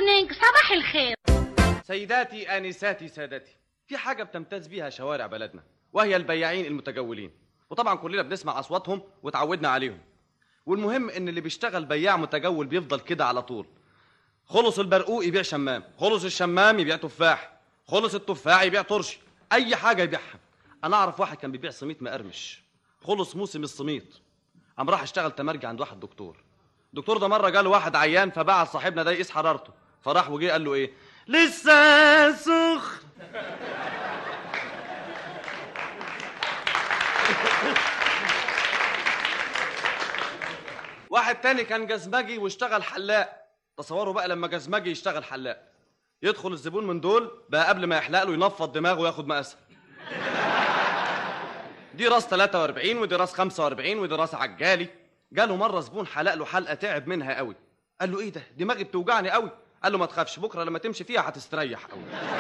مورنينج، صباح الخير. سيداتي آنساتي سادتي، في حاجة بتمتاز بيها شوارع بلدنا وهي البياعين المتجولين، وطبعا كلنا بنسمع أصواتهم وتعودنا عليهم. والمهم إن اللي بيشتغل بياع متجول بيفضل كده على طول. خلص البرقوق يبيع شمام، خلص الشمام يبيع تفاح، خلص التفاح يبيع طرش، أي حاجة يبيعها. أنا أعرف واحد كان بيبيع سميط مقرمش، خلص موسم السميط قام راح اشتغل تمرجي عند واحد دكتور. الدكتور ده مرة جاله واحد عيان فبعت صاحبنا ده يقيس حرارته، فراح وجه قال له إيه؟ لسه سخن. واحد تاني كان جزمجي واشتغل حلاق. تصوروا بقى لما جزمجي يشتغل حلاق، يدخل الزبون من دول بقى قبل ما يحلق له ينفض دماغه وياخد مقاسها. دي راس 43 ودي راس 45 ودي راس عجالي. جاله مره زبون حلق له حلقه تعب منها قوي، قال له ايه ده؟ دماغي بتوجعني قوي. قال له ما تخافش، بكره لما تمشي فيها هتستريح قوي،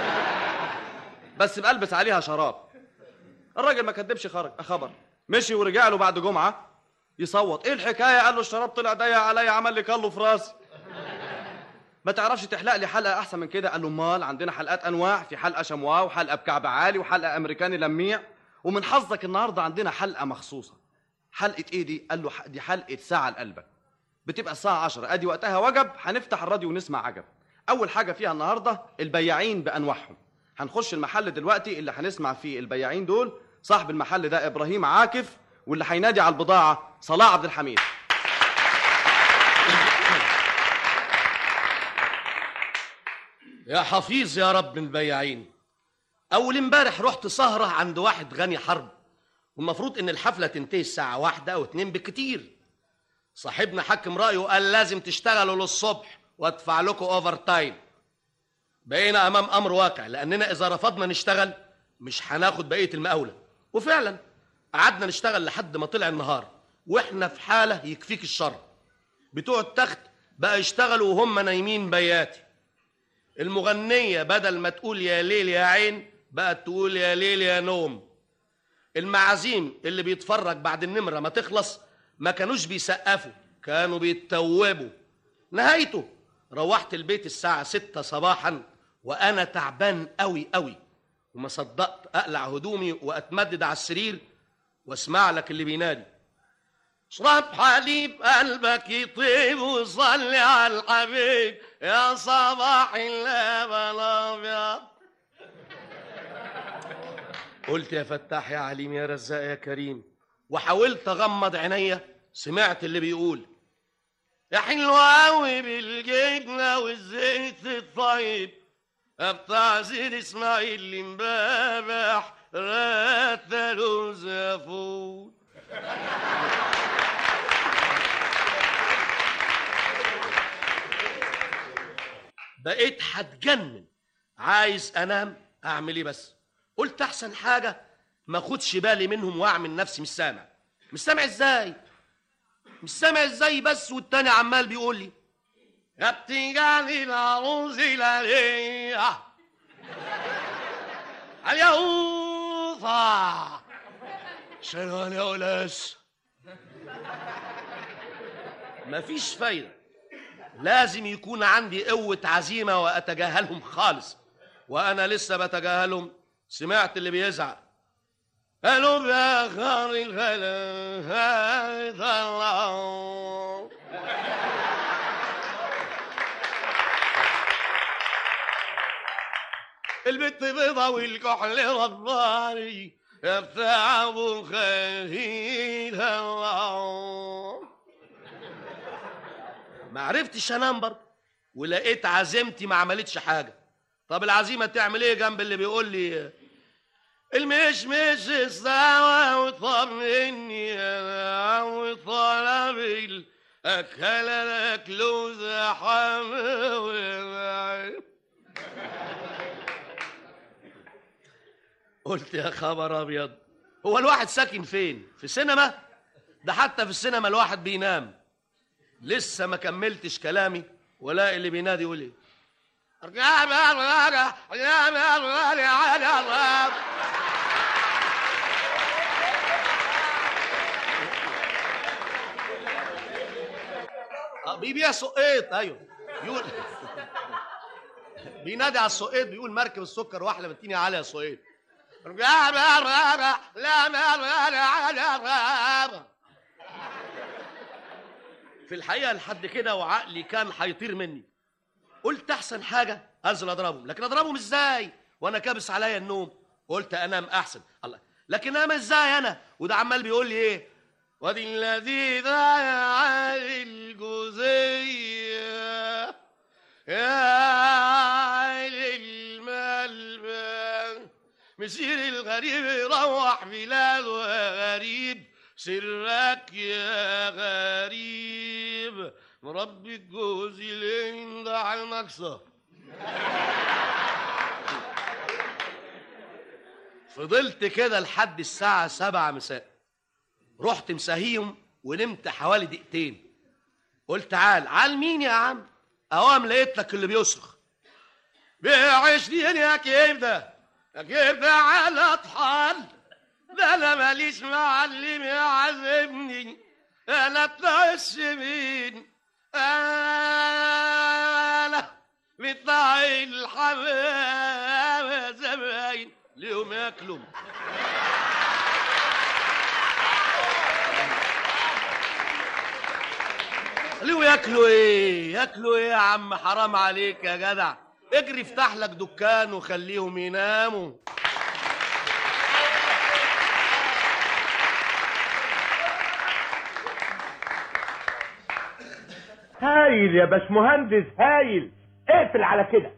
بس بقلبس عليها شراب. الراجل ما كدبش، خبر مشي ورجع له بعد جمعه يصوت. ايه الحكايه؟ قال له الشراب طلع ضيق عليا، عمل لي كله في راسي. ما تعرفش تحلق لي حلقه احسن من كده؟ قال له امال عندنا حلقات انواع، في حلقه شمواء وحلقه بكعب عالي وحلقه امريكاني لميع، ومن حظك النهارده عندنا حلقه مخصوصه. حلقه ايه دي؟ قال له دي حلقه ساعه لقلبك، بتبقى الساعه 10، ادي وقتها وجب هنفتح الراديو ونسمع عجب. اول حاجه فيها النهارده البياعين بانواعهم. هنخش المحل دلوقتي اللي هنسمع فيه البياعين دول. صاحب المحل ده ابراهيم عاكف، واللي هينادي على البضاعه صلاح عبد الحميد. يا حفيظ يا رب من البياعين، اول امبارح رحت سهره عند واحد غني حرب، والمفروض ان الحفله تنتهي الساعه 1 أو 2 بالكتير. صاحبنا حكم رايه وقال لازم تشتغلوا للصبح وادفع لكم اوفر تايم. بقينا امام امر واقع، لاننا اذا رفضنا نشتغل مش هناخد بقيه المقاوله. وفعلا قعدنا نشتغل لحد ما طلع النهار، واحنا في حاله يكفيك الشر. بتوع التخت بقى يشتغلوا وهم نايمين بياتي. المغنيه بدل ما تقول يا ليل يا عين بقت تقول يا ليل يا نوم. المعازيم اللي بيتفرج بعد النمره ما تخلص ما كانوش بيسقفوا، كانوا بيتوبوا. نهايته روحت البيت الساعه 6 صباحا وانا تعبان قوي قوي، وما صدقت اقلع هدومي واتمدد على السرير واسمع لك اللي بينادي: اشرب حليب قلبك يطيب وصلي على الحبيب يا صباح اللبن ابيض. قلت يا فتاح يا عليم يا رزاق يا كريم، وحاولت اغمض عينيا. سمعت اللي بيقول: يا حلوة قوي بالجبنة والزيت الطيب بتاع زين اسماعيل اللي امبارح رتلوا زفون. بقيت هتجنن، عايز انام. اعمل ايه بس؟ قلت احسن حاجه ما اخدش بالي منهم واعمل نفسي مش سامع. مش سامع ازاي؟ مش سامع ازاي بس؟ والتاني عمال بيقول لي: يا بتنجاني العروس الاليه اليهوذا شغال يا ولاس. مفيش فايده، لازم يكون عندي قوه عزيمه واتجاهلهم خالص، وانا لسه بتجاهلهم. سمعت اللي بيزعق: قالوا يا خار الغلا البت بيضة والكحل رباني يا بتاع ابو خليل. ما عرفتش انام برضه، ولقيت عزيمتي ما عملتش حاجه. طب العزيمه تعمل ايه جنب اللي بيقول لي المشمش السوا وطمني انا وطلب الاكل الاكل زحام. قلت يا خبر ابيض، هو الواحد ساكن فين؟ في سينما؟ ده حتى في السينما الواحد بينام. لسه ما كملتش كلامي ولا اللي بينادي يقول لي: بيبيع سقيط. ايوه بينادي على السقيط بيقول مركب السكر واحلى بتيني على يا سقيط. في الحقيقه لحد كده وعقلي كان هيطير مني. قلت احسن حاجه انزل اضربهم، لكن اضربهم ازاي وانا كابس عليا النوم؟ قلت انام احسن. الله، لكن انام ازاي انا وده عمال بيقول لي ايه؟ وادي الذي ضيع الجوزيه يا عيل الملبن، مسير الغريب يروح بلاده يا غريب، سرك يا غريب، مربي الجوز لين ضاع المكسر. فضلت كده لحد الساعة 7 مساء، رحت مساهيهم ونمت حوالي دقيقتين. قلت عال مين يا عم؟ اوام لقيت لك اللي بيصرخ: ب20 يا كيف ده، يا كيف ده على طحال، ده انا ماليش معلم يعذبني، انا بتعش مين، انا بتاع الحمام زباين ليهم ياكلوا. ليه ياكلوا ايه؟ ياكلوا ايه يا عم؟ حرام عليك يا جدع، اجري افتح لك دكان وخليهم يناموا. هايل يا باشمهندس، هايل. اقفل على كده.